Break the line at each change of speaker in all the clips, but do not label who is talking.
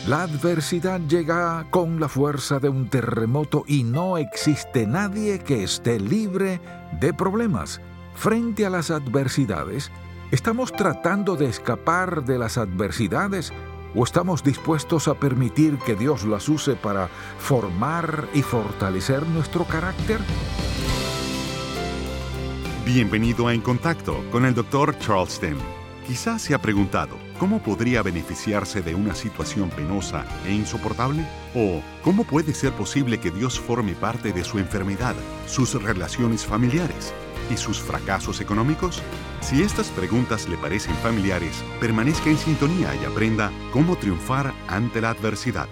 La adversidad llega con la fuerza de un terremoto y no existe nadie que esté libre de problemas. Frente a las adversidades, ¿estamos tratando de escapar de las adversidades o estamos dispuestos a permitir que Dios las use para formar y fortalecer nuestro carácter?
Bienvenido a En Contacto con el Dr. Charles Stanley. Quizás se ha preguntado, ¿cómo podría beneficiarse de una situación penosa e insoportable? ¿O cómo puede ser posible que Dios forme parte de su enfermedad, sus relaciones familiares y sus fracasos económicos? Si estas preguntas le parecen familiares, permanezca en sintonía y aprenda cómo triunfar ante la adversidad.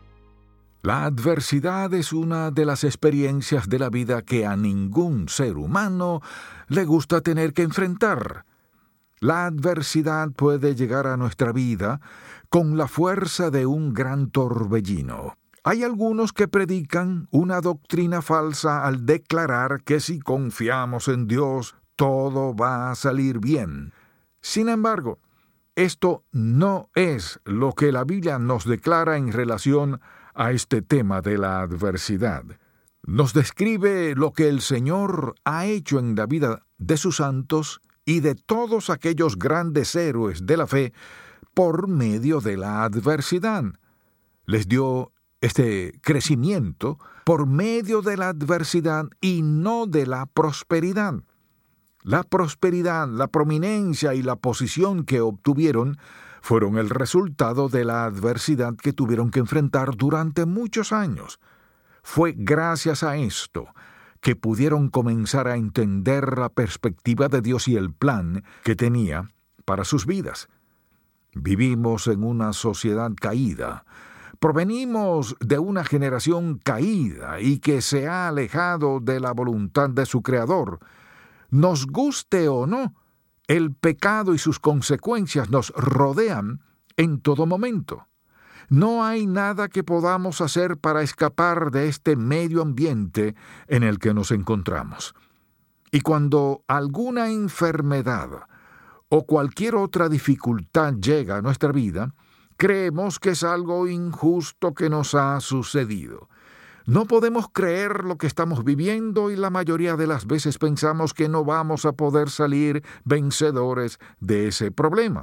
La adversidad es una de las experiencias de la vida que a ningún ser humano le gusta tener que enfrentar. La adversidad puede llegar a nuestra vida con la fuerza de un gran torbellino. Hay algunos que predican una doctrina falsa al declarar que si confiamos en Dios, todo va a salir bien. Sin embargo, esto no es lo que la Biblia nos declara en relación a este tema de la adversidad. Nos describe lo que el Señor ha hecho en la vida de sus santos y de todos aquellos grandes héroes de la fe por medio de la adversidad. Les dio este crecimiento por medio de la adversidad y no de la prosperidad. La prosperidad, la prominencia y la posición que obtuvieron fueron el resultado de la adversidad que tuvieron que enfrentar durante muchos años. Fue gracias a esto que pudieron comenzar a entender la perspectiva de Dios y el plan que tenía para sus vidas. Vivimos en una sociedad caída. Provenimos de una generación caída y que se ha alejado de la voluntad de su Creador. Nos guste o no, el pecado y sus consecuencias nos rodean en todo momento. No hay nada que podamos hacer para escapar de este medio ambiente en el que nos encontramos. Y cuando alguna enfermedad o cualquier otra dificultad llega a nuestra vida, creemos que es algo injusto que nos ha sucedido. No podemos creer lo que estamos viviendo y la mayoría de las veces pensamos que no vamos a poder salir vencedores de ese problema.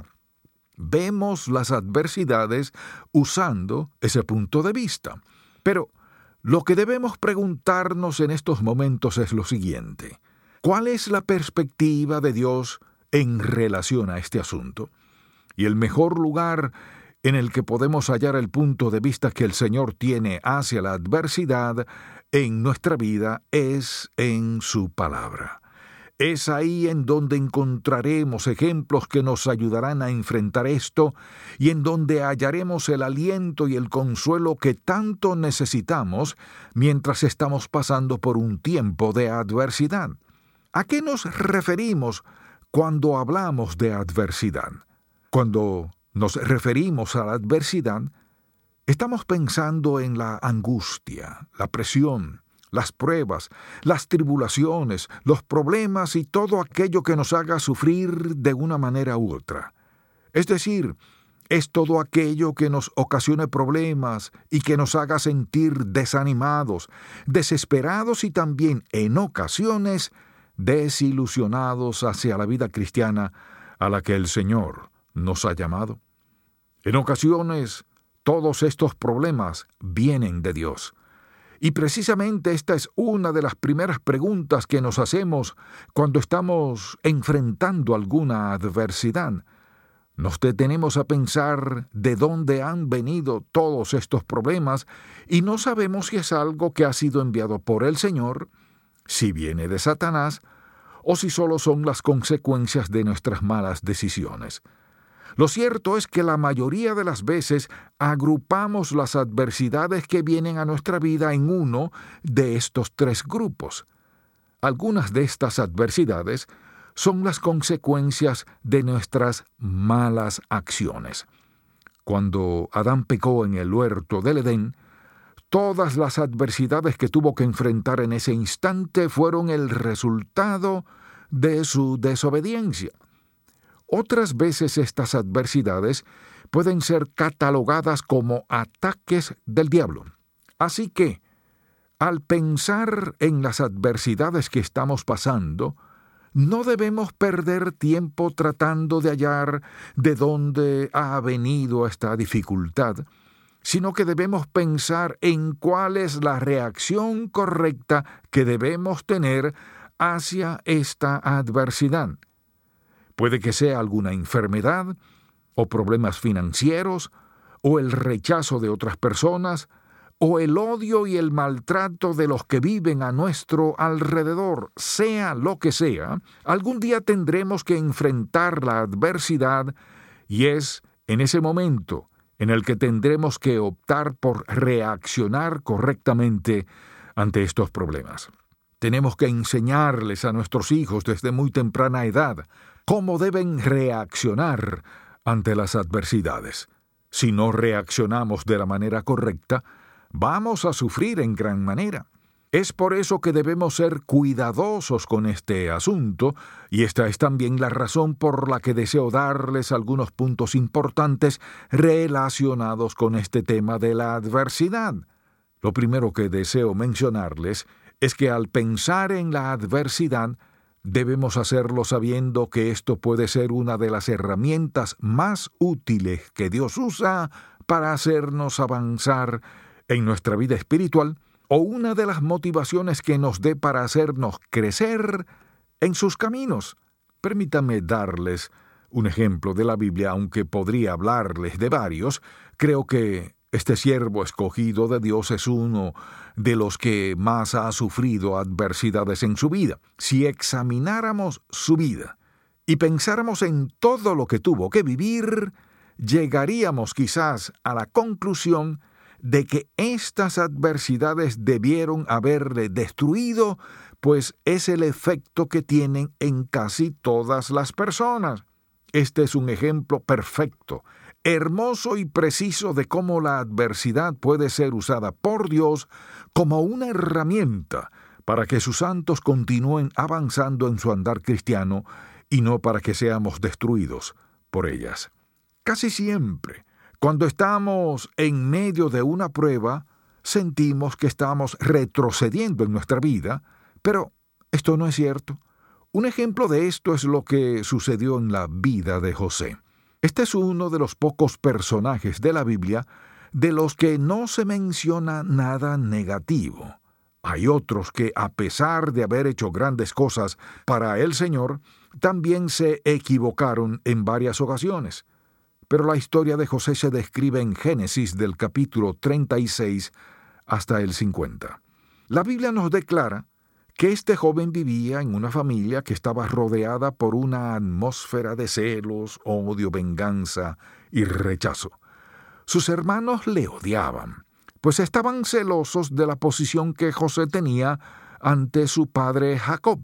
Vemos las adversidades usando ese punto de vista. Pero lo que debemos preguntarnos en estos momentos es lo siguiente: ¿cuál es la perspectiva de Dios en relación a este asunto? Y el mejor lugar en el que podemos hallar el punto de vista que el Señor tiene hacia la adversidad en nuestra vida es en su palabra. Es ahí en donde encontraremos ejemplos que nos ayudarán a enfrentar esto y en donde hallaremos el aliento y el consuelo que tanto necesitamos mientras estamos pasando por un tiempo de adversidad. ¿A qué nos referimos cuando hablamos de adversidad? Cuando nos referimos a la adversidad, estamos pensando en la angustia, la presión, las pruebas, las tribulaciones, los problemas y todo aquello que nos haga sufrir de una manera u otra. Es decir, es todo aquello que nos ocasione problemas y que nos haga sentir desanimados, desesperados y también, en ocasiones, desilusionados hacia la vida cristiana a la que el Señor nos ha llamado. En ocasiones, todos estos problemas vienen de Dios. Y precisamente esta es una de las primeras preguntas que nos hacemos cuando estamos enfrentando alguna adversidad. Nos detenemos a pensar de dónde han venido todos estos problemas y no sabemos si es algo que ha sido enviado por el Señor, si viene de Satanás o si solo son las consecuencias de nuestras malas decisiones. Lo cierto es que la mayoría de las veces agrupamos las adversidades que vienen a nuestra vida en uno de estos tres grupos. Algunas de estas adversidades son las consecuencias de nuestras malas acciones. Cuando Adán pecó en el huerto del Edén, todas las adversidades que tuvo que enfrentar en ese instante fueron el resultado de su desobediencia. Otras veces estas adversidades pueden ser catalogadas como ataques del diablo. Así que, al pensar en las adversidades que estamos pasando, no debemos perder tiempo tratando de hallar de dónde ha venido esta dificultad, sino que debemos pensar en cuál es la reacción correcta que debemos tener hacia esta adversidad. Puede que sea alguna enfermedad, o problemas financieros, o el rechazo de otras personas, o el odio y el maltrato de los que viven a nuestro alrededor. Sea lo que sea, algún día tendremos que enfrentar la adversidad, y es en ese momento en el que tendremos que optar por reaccionar correctamente ante estos problemas. Tenemos que enseñarles a nuestros hijos desde muy temprana edad cómo deben reaccionar ante las adversidades. Si no reaccionamos de la manera correcta, vamos a sufrir en gran manera. Es por eso que debemos ser cuidadosos con este asunto, y esta es también la razón por la que deseo darles algunos puntos importantes relacionados con este tema de la adversidad. Lo primero que deseo mencionarles es que al pensar en la adversidad, debemos hacerlo sabiendo que esto puede ser una de las herramientas más útiles que Dios usa para hacernos avanzar en nuestra vida espiritual, o una de las motivaciones que nos dé para hacernos crecer en sus caminos. Permítanme darles un ejemplo de la Biblia, aunque podría hablarles de varios. Creo que este siervo escogido de Dios es uno de los que más ha sufrido adversidades en su vida. Si examináramos su vida y pensáramos en todo lo que tuvo que vivir, llegaríamos quizás a la conclusión de que estas adversidades debieron haberle destruido, pues es el efecto que tienen en casi todas las personas. Este es un ejemplo perfecto, hermoso y preciso de cómo la adversidad puede ser usada por Dios como una herramienta para que sus santos continúen avanzando en su andar cristiano y no para que seamos destruidos por ellas. Casi siempre, cuando estamos en medio de una prueba, sentimos que estamos retrocediendo en nuestra vida, pero esto no es cierto. Un ejemplo de esto es lo que sucedió en la vida de José. Este es uno de los pocos personajes de la Biblia de los que no se menciona nada negativo. Hay otros que, a pesar de haber hecho grandes cosas para el Señor, también se equivocaron en varias ocasiones. Pero la historia de José se describe en Génesis del capítulo 36 hasta el 50. La Biblia nos declara que este joven vivía en una familia que estaba rodeada por una atmósfera de celos, odio, venganza y rechazo. Sus hermanos le odiaban, pues estaban celosos de la posición que José tenía ante su padre Jacob.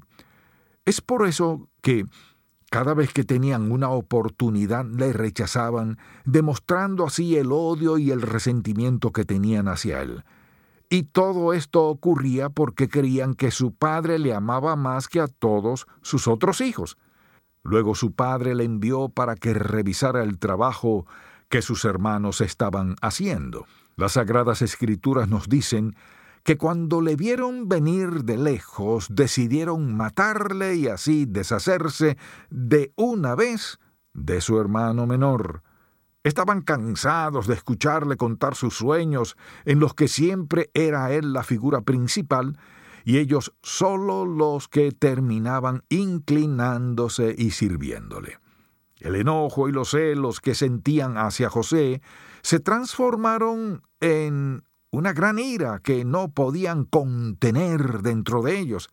Es por eso que cada vez que tenían una oportunidad le rechazaban, demostrando así el odio y el resentimiento que tenían hacia él. Y todo esto ocurría porque creían que su padre le amaba más que a todos sus otros hijos. Luego su padre le envió para que revisara el trabajo que sus hermanos estaban haciendo. Las Sagradas Escrituras nos dicen que cuando le vieron venir de lejos, decidieron matarle y así deshacerse de una vez de su hermano menor. Estaban cansados de escucharle contar sus sueños, en los que siempre era él la figura principal, y ellos solo los que terminaban inclinándose y sirviéndole. El enojo y los celos que sentían hacia José se transformaron en una gran ira que no podían contener dentro de ellos.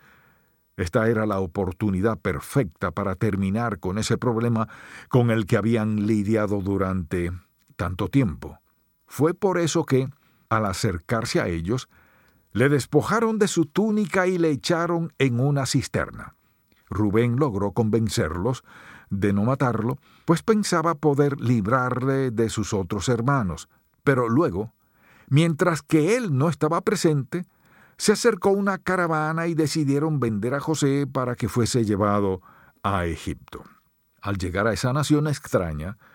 Esta era la oportunidad perfecta para terminar con ese problema con el que habían lidiado durante tanto tiempo. Fue por eso que, al acercarse a ellos, le despojaron de su túnica y le echaron en una cisterna. Rubén logró convencerlos de no matarlo, pues pensaba poder librarle de sus otros hermanos. Pero luego, mientras que él no estaba presente, se acercó una caravana y decidieron vender a José para que fuese llevado a Egipto. Al llegar a esa nación extraña,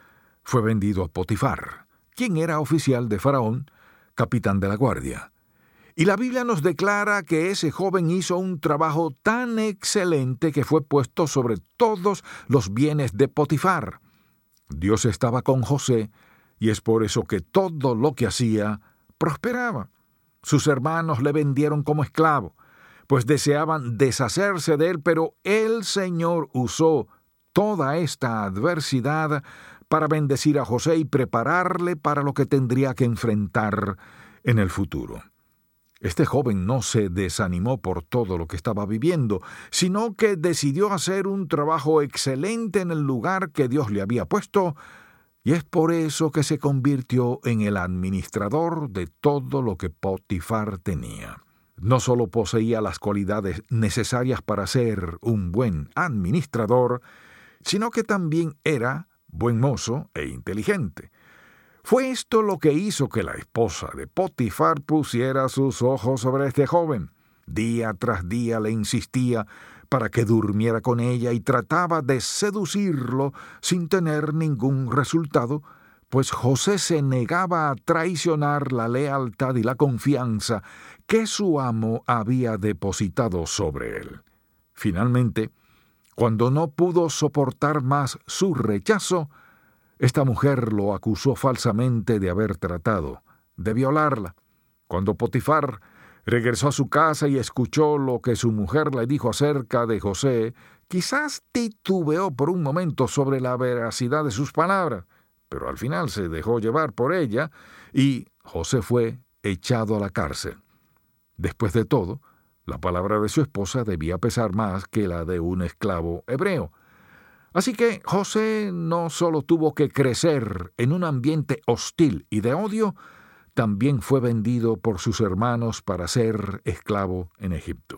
fue vendido a Potifar, quien era oficial de Faraón, capitán de la guardia. Y la Biblia nos declara que ese joven hizo un trabajo tan excelente que fue puesto sobre todos los bienes de Potifar. Dios estaba con José, y es por eso que todo lo que hacía prosperaba. Sus hermanos le vendieron como esclavo, pues deseaban deshacerse de él, pero el Señor usó toda esta adversidad para bendecir a José y prepararle para lo que tendría que enfrentar en el futuro. Este joven no se desanimó por todo lo que estaba viviendo, sino que decidió hacer un trabajo excelente en el lugar que Dios le había puesto, y es por eso que se convirtió en el administrador de todo lo que Potifar tenía. No solo poseía las cualidades necesarias para ser un buen administrador, sino que también era buen mozo e inteligente. Fue esto lo que hizo que la esposa de Potifar pusiera sus ojos sobre este joven. Día tras día le insistía para que durmiera con ella y trataba de seducirlo sin tener ningún resultado, pues José se negaba a traicionar la lealtad y la confianza que su amo había depositado sobre él. Finalmente, cuando no pudo soportar más su rechazo, esta mujer lo acusó falsamente de haber tratado de violarla. Cuando Potifar regresó a su casa y escuchó lo que su mujer le dijo acerca de José, quizás titubeó por un momento sobre la veracidad de sus palabras, pero al final se dejó llevar por ella y José fue echado a la cárcel. Después de todo, la palabra de su esposa debía pesar más que la de un esclavo hebreo. Así que José no solo tuvo que crecer en un ambiente hostil y de odio, también fue vendido por sus hermanos para ser esclavo en Egipto.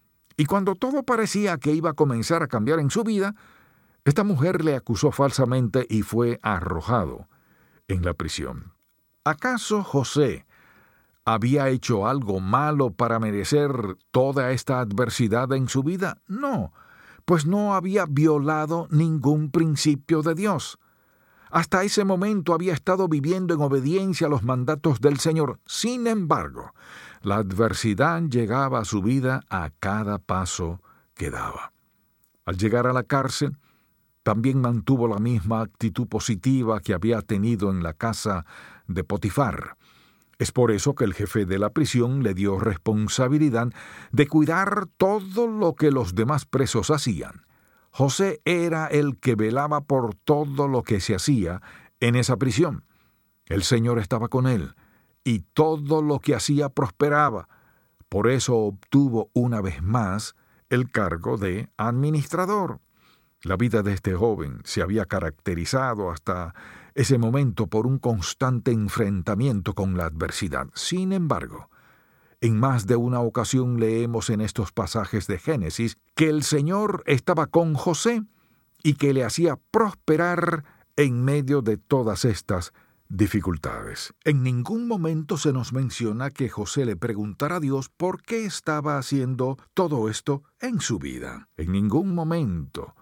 Y cuando todo parecía que iba a comenzar a cambiar en su vida, esta mujer le acusó falsamente y fue arrojado en la prisión. ¿Acaso José había hecho algo malo para merecer toda esta adversidad en su vida? No, pues no había violado ningún principio de Dios. Hasta ese momento había estado viviendo en obediencia a los mandatos del Señor. Sin embargo, la adversidad llegaba a su vida a cada paso que daba. Al llegar a la cárcel, también mantuvo la misma actitud positiva que había tenido en la casa de Potifar. Es por eso que el jefe de la prisión le dio responsabilidad de cuidar todo lo que los demás presos hacían. José era el que velaba por todo lo que se hacía en esa prisión. El Señor estaba con él, y todo lo que hacía prosperaba. Por eso obtuvo una vez más el cargo de administrador. La vida de este joven se había caracterizado hasta ese momento por un constante enfrentamiento con la adversidad. Sin embargo, en más de una ocasión leemos en estos pasajes de Génesis que el Señor estaba con José y que le hacía prosperar en medio de todas estas dificultades. En ningún momento se nos menciona que José le preguntara a Dios por qué estaba haciendo todo esto en su vida. En ningún momento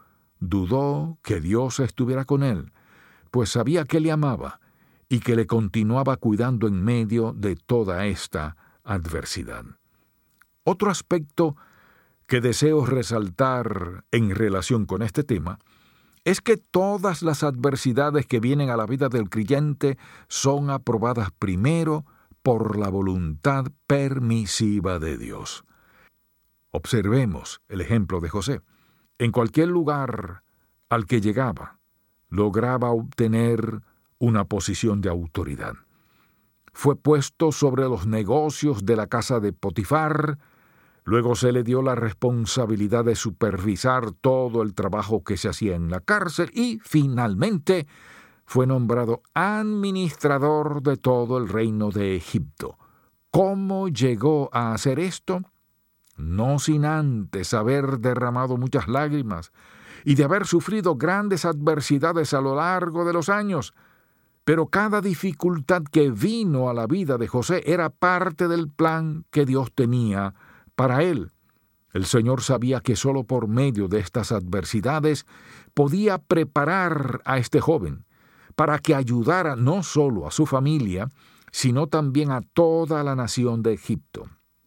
dudó que Dios estuviera con él, pues sabía que le amaba y que le continuaba cuidando en medio de toda esta adversidad. Otro aspecto que deseo resaltar en relación con este tema es que todas las adversidades que vienen a la vida del creyente son aprobadas primero por la voluntad permisiva de Dios. Observemos el ejemplo de José. En cualquier lugar al que llegaba, lograba obtener una posición de autoridad. Fue puesto sobre los negocios de la casa de Potifar, luego se le dio la responsabilidad de supervisar todo el trabajo que se hacía en la cárcel y, finalmente, fue nombrado administrador de todo el reino de Egipto. ¿Cómo llegó a hacer esto? No sin antes haber derramado muchas lágrimas y de haber sufrido grandes adversidades a lo largo de los años. Pero cada dificultad que vino a la vida de José era parte del plan que Dios tenía para él. El Señor sabía que solo por medio de estas adversidades podía preparar a este joven para que ayudara no solo a su familia, sino también a toda la nación de Egipto.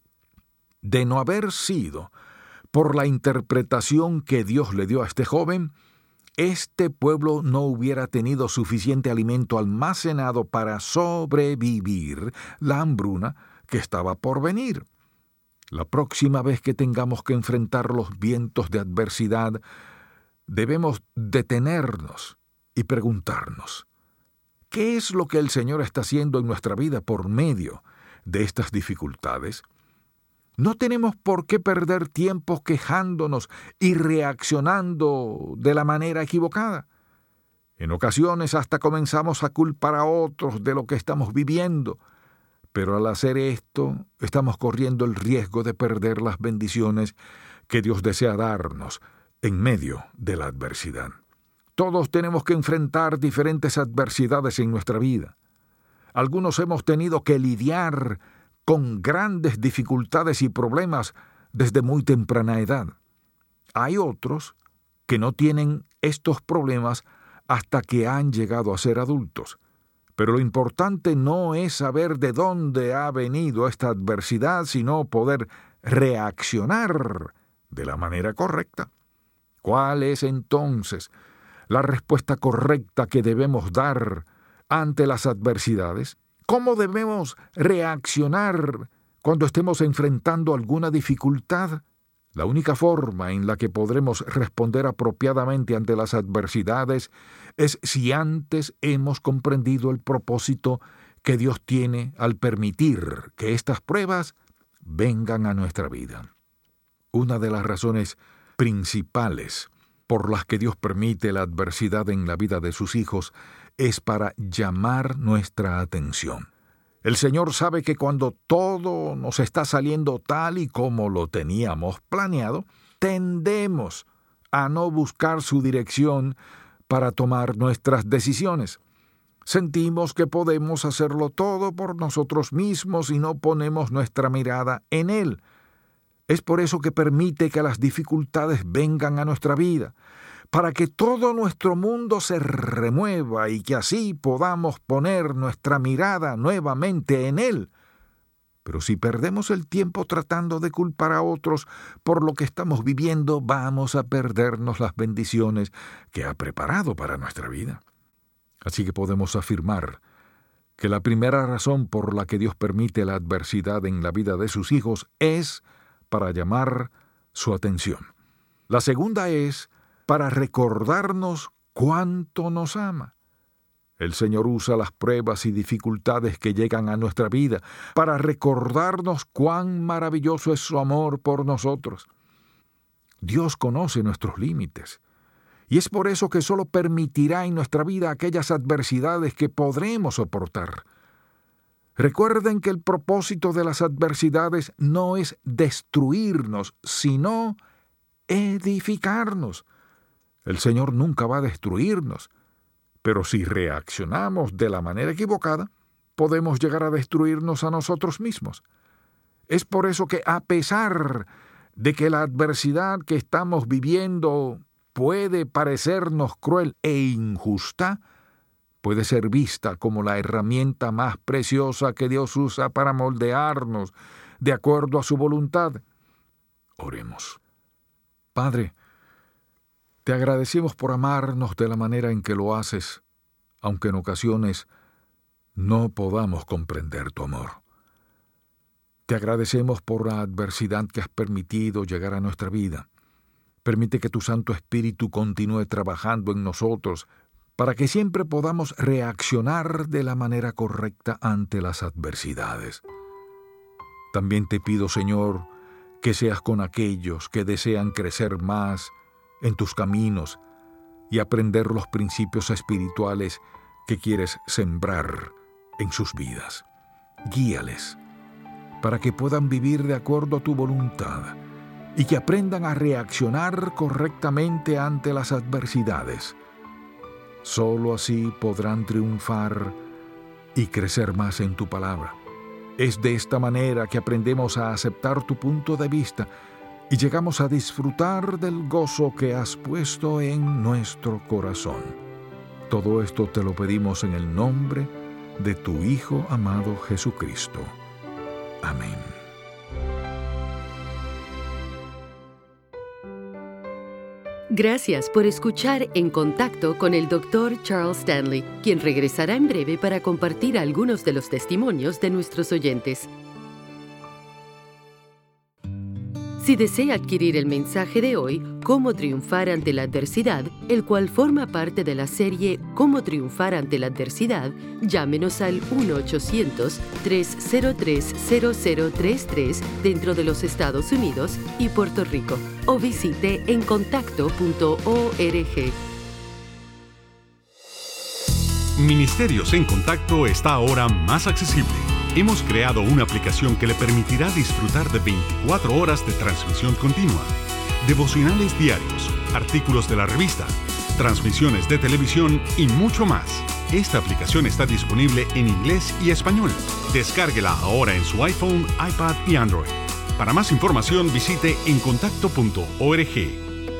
De no haber sido por la interpretación que Dios le dio a este joven, este pueblo no hubiera tenido suficiente alimento almacenado para sobrevivir la hambruna que estaba por venir. La próxima vez que tengamos que enfrentar los vientos de adversidad, debemos detenernos y preguntarnos, ¿qué es lo que el Señor está haciendo en nuestra vida por medio de estas dificultades? No tenemos por qué perder tiempo quejándonos y reaccionando de la manera equivocada. En ocasiones hasta comenzamos a culpar a otros de lo que estamos viviendo, pero al hacer esto estamos corriendo el riesgo de perder las bendiciones que Dios desea darnos en medio de la adversidad. Todos tenemos que enfrentar diferentes adversidades en nuestra vida. Algunos hemos tenido que lidiar con grandes dificultades y problemas desde muy temprana edad. Hay otros que no tienen estos problemas hasta que han llegado a ser adultos. Pero lo importante no es saber de dónde ha venido esta adversidad, sino poder reaccionar de la manera correcta. ¿Cuál es entonces la respuesta correcta que debemos dar ante las adversidades? ¿Cómo debemos reaccionar cuando estemos enfrentando alguna dificultad? La única forma en la que podremos responder apropiadamente ante las adversidades es si antes hemos comprendido el propósito que Dios tiene al permitir que estas pruebas vengan a nuestra vida. Una de las razones principales por las que Dios permite la adversidad en la vida de sus hijos es para llamar nuestra atención. El Señor sabe que cuando todo nos está saliendo tal y como lo teníamos planeado, tendemos a no buscar su dirección para tomar nuestras decisiones. Sentimos que podemos hacerlo todo por nosotros mismos y no ponemos nuestra mirada en Él. Es por eso que permite que las dificultades vengan a nuestra vida, para que todo nuestro mundo se remueva y que así podamos poner nuestra mirada nuevamente en Él. Pero si perdemos el tiempo tratando de culpar a otros por lo que estamos viviendo, vamos a perdernos las bendiciones que ha preparado para nuestra vida. Así que podemos afirmar que la primera razón por la que Dios permite la adversidad en la vida de sus hijos es para llamar su atención. La segunda es para recordarnos cuánto nos ama. El Señor usa las pruebas y dificultades que llegan a nuestra vida para recordarnos cuán maravilloso es su amor por nosotros. Dios conoce nuestros límites, y es por eso que solo permitirá en nuestra vida aquellas adversidades que podremos soportar. Recuerden que el propósito de las adversidades no es destruirnos, sino edificarnos. El Señor nunca va a destruirnos, pero si reaccionamos de la manera equivocada, podemos llegar a destruirnos a nosotros mismos. Es por eso que a pesar de que la adversidad que estamos viviendo puede parecernos cruel e injusta, puede ser vista como la herramienta más preciosa que Dios usa para moldearnos de acuerdo a su voluntad. Oremos. Padre, te agradecemos por amarnos de la manera en que lo haces, aunque en ocasiones no podamos comprender tu amor. Te agradecemos por la adversidad que has permitido llegar a nuestra vida. Permite que tu Santo Espíritu continúe trabajando en nosotros para que siempre podamos reaccionar de la manera correcta ante las adversidades. También te pido, Señor, que seas con aquellos que desean crecer más en tus caminos y aprender los principios espirituales que quieres sembrar en sus vidas. Guíales para que puedan vivir de acuerdo a tu voluntad y que aprendan a reaccionar correctamente ante las adversidades. Solo así podrán triunfar y crecer más en tu palabra. Es de esta manera que aprendemos a aceptar tu punto de vista y llegamos a disfrutar del gozo que has puesto en nuestro corazón. Todo esto te lo pedimos en el nombre de tu Hijo amado Jesucristo. Amén.
Gracias por escuchar En Contacto con el Dr. Charles Stanley, quien regresará en breve para compartir algunos de los testimonios de nuestros oyentes. Si desea adquirir el mensaje de hoy, Cómo triunfar ante la adversidad, el cual forma parte de la serie Cómo triunfar ante la adversidad, llámenos al 1-800-303-0033 dentro de los Estados Unidos y Puerto Rico, o visite encontacto.org.
Ministerios en Contacto está ahora más accesible. Hemos creado una aplicación que le permitirá disfrutar de 24 horas de transmisión continua, devocionales diarios, artículos de la revista, transmisiones de televisión y mucho más. Esta aplicación está disponible en inglés y español. Descárguela ahora en su iPhone, iPad y Android. Para más información visite encontacto.org.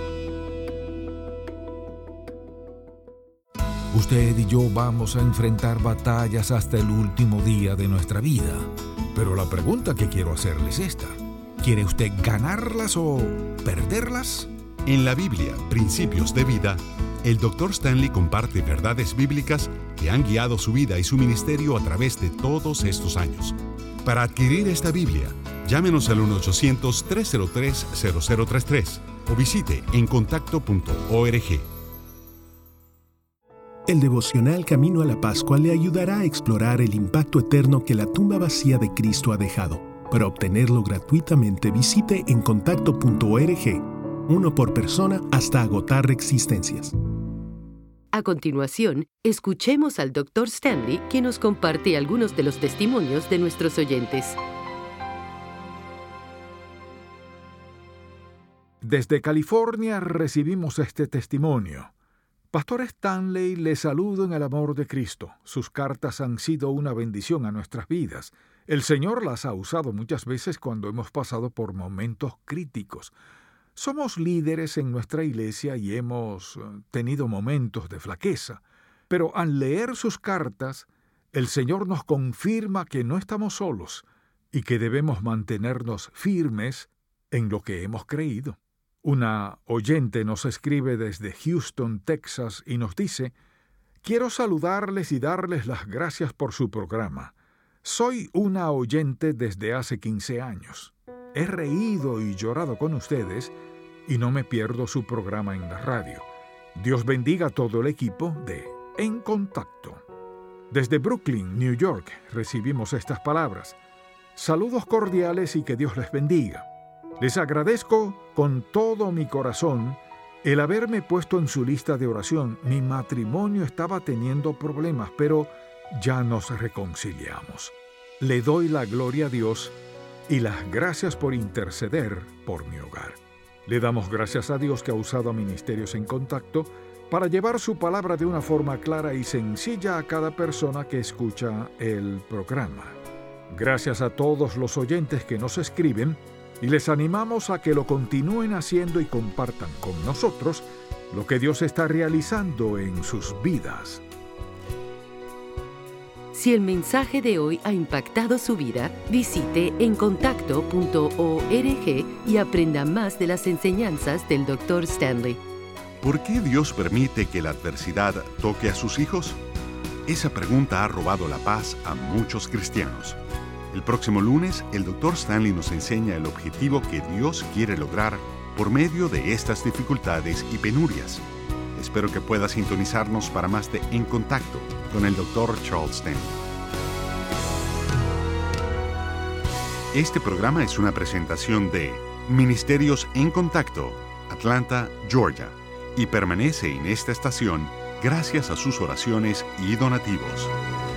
Usted y yo vamos a enfrentar batallas hasta el último día de nuestra vida. Pero la pregunta que quiero hacerle es esta. ¿Quiere usted ganarlas o perderlas?
En la Biblia, Principios de Vida, el Dr. Stanley comparte verdades bíblicas que han guiado su vida y su ministerio a través de todos estos años. Para adquirir esta Biblia, llámenos al 1-800-303-0033 o visite encontacto.org.
El devocional Camino a la Pascua le ayudará a explorar el impacto eterno que la tumba vacía de Cristo ha dejado. Para obtenerlo gratuitamente, visite encontacto.org, uno por persona hasta agotar existencias.
A continuación, escuchemos al Dr. Stanley, quien nos comparte algunos de los testimonios de nuestros oyentes.
Desde California recibimos este testimonio. Pastor Stanley, le saludo en el amor de Cristo. Sus cartas han sido una bendición a nuestras vidas. El Señor las ha usado muchas veces cuando hemos pasado por momentos críticos. Somos líderes en nuestra iglesia y hemos tenido momentos de flaqueza. Pero al leer sus cartas, el Señor nos confirma que no estamos solos y que debemos mantenernos firmes en lo que hemos creído. Una oyente nos escribe desde Houston, Texas, y nos dice: «Quiero saludarles y darles las gracias por su programa. Soy una oyente desde hace 15 años. He reído y llorado con ustedes y no me pierdo su programa en la radio. Dios bendiga a todo el equipo de En Contacto». Desde Brooklyn, New York, recibimos estas palabras: «Saludos cordiales y que Dios les bendiga. Les agradezco con todo mi corazón el haberme puesto en su lista de oración. Mi matrimonio estaba teniendo problemas, pero ya nos reconciliamos. Le doy la gloria a Dios y las gracias por interceder por mi hogar». Le damos gracias a Dios que ha usado a Ministerios en Contacto para llevar su palabra de una forma clara y sencilla a cada persona que escucha el programa. Gracias a todos los oyentes que nos escriben, y les animamos a que lo continúen haciendo y compartan con nosotros lo que Dios está realizando en sus vidas.
Si el mensaje de hoy ha impactado su vida, visite encontacto.org y aprenda más de las enseñanzas del Dr. Stanley.
¿Por qué Dios permite que la adversidad toque a sus hijos? Esa pregunta ha robado la paz a muchos cristianos. El próximo lunes, el Dr. Stanley nos enseña el objetivo que Dios quiere lograr por medio de estas dificultades y penurias. Espero que pueda sintonizarnos para más de En Contacto con el Dr. Charles Stanley. Este programa es una presentación de Ministerios en Contacto, Atlanta, Georgia, y permanece en esta estación gracias a sus oraciones y donativos.